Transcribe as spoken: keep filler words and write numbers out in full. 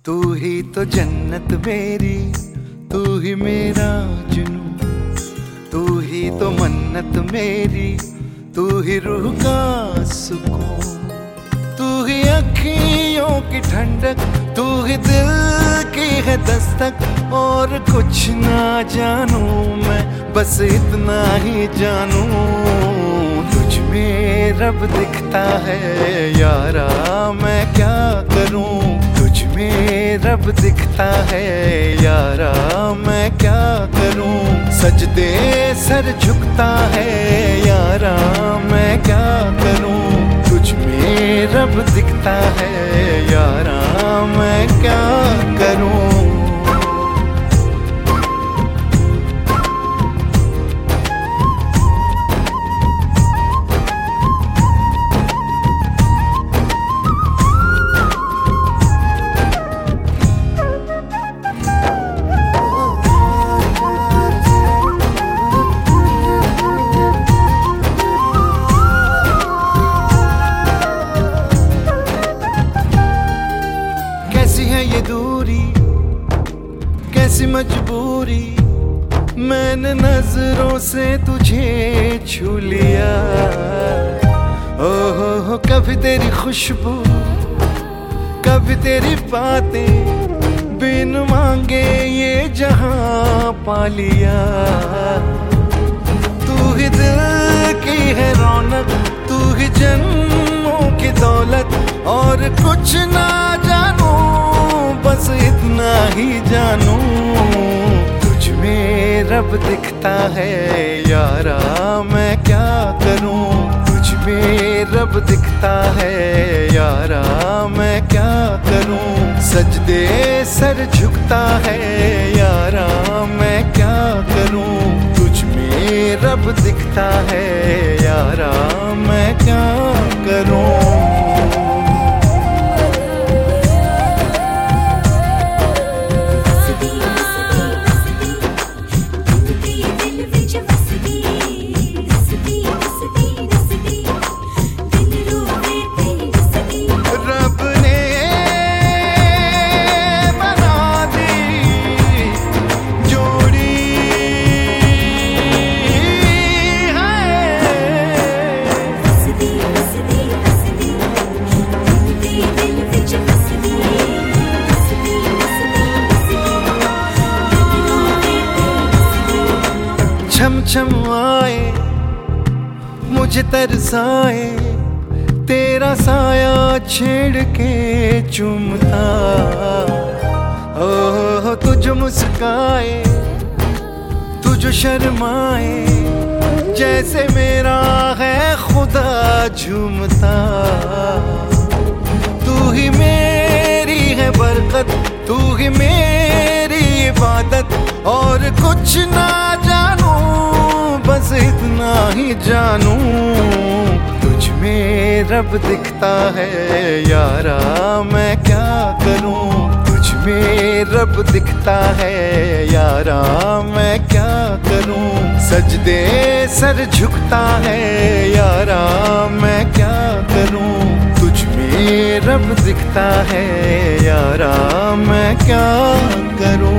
तू ही तो जन्नत मेरी, तू ही मेरा जुनून, तू ही तो मन्नत मेरी, तू ही रूह का सुकून, तू ही अखियों की ठंडक, तू ही दिल की है दस्तक। और कुछ ना जानू मैं, बस इतना ही जानू, तुझ में रब दिखता है यारा, मैं क्या करूं। तुझ में रब दिखता है यारा, मैं क्या करूं। सजदे सर झुकता है यारा, मैं क्या करूं। तुझ में रब दिखता है यारा, मैं क्या करूं। कैसी है ये दूरी, कैसी मजबूरी, मैंने नजरों से तुझे छू लिया। ओ हो हो कभी तेरी खुशबू, कभी तेरी बातें, बिन मांगे ये जहां पा लिया। तू ही दिल की है रौनक, तू ही जन्मों की दौलत, और कुछ ना जानू, बस इतना ही जानू। तुझ में रब दिखता है यारा, मैं क्या करूं। तुझ में रब दिखता है यारा, मैं क्या करूं। सजदे सर झुकता है यारा, मैं क्या करूं। तुझ में रब दिखता है यारा, मैं क्या करूं। छम छम आए मुझे तरसाए, तेरा साया छेड़ के चूमता। ओ तुझ मुस्काए, तुझ शर्माए, जैसे मेरा है खुदा झूमता। तू ही मेरी है बरकत, तू ही मेरी इबादत, और कुछ ना जानू, बस इतना ही जानू। तुझ में रब दिखता है यारा, मैं क्या करूं। तुझ में रब दिखता है यारा, मैं क्या करूं। सजदे सर झुकता है यारा, मैं क्या करूं। तुझ में रब दिखता है यारा, मैं क्या करूं।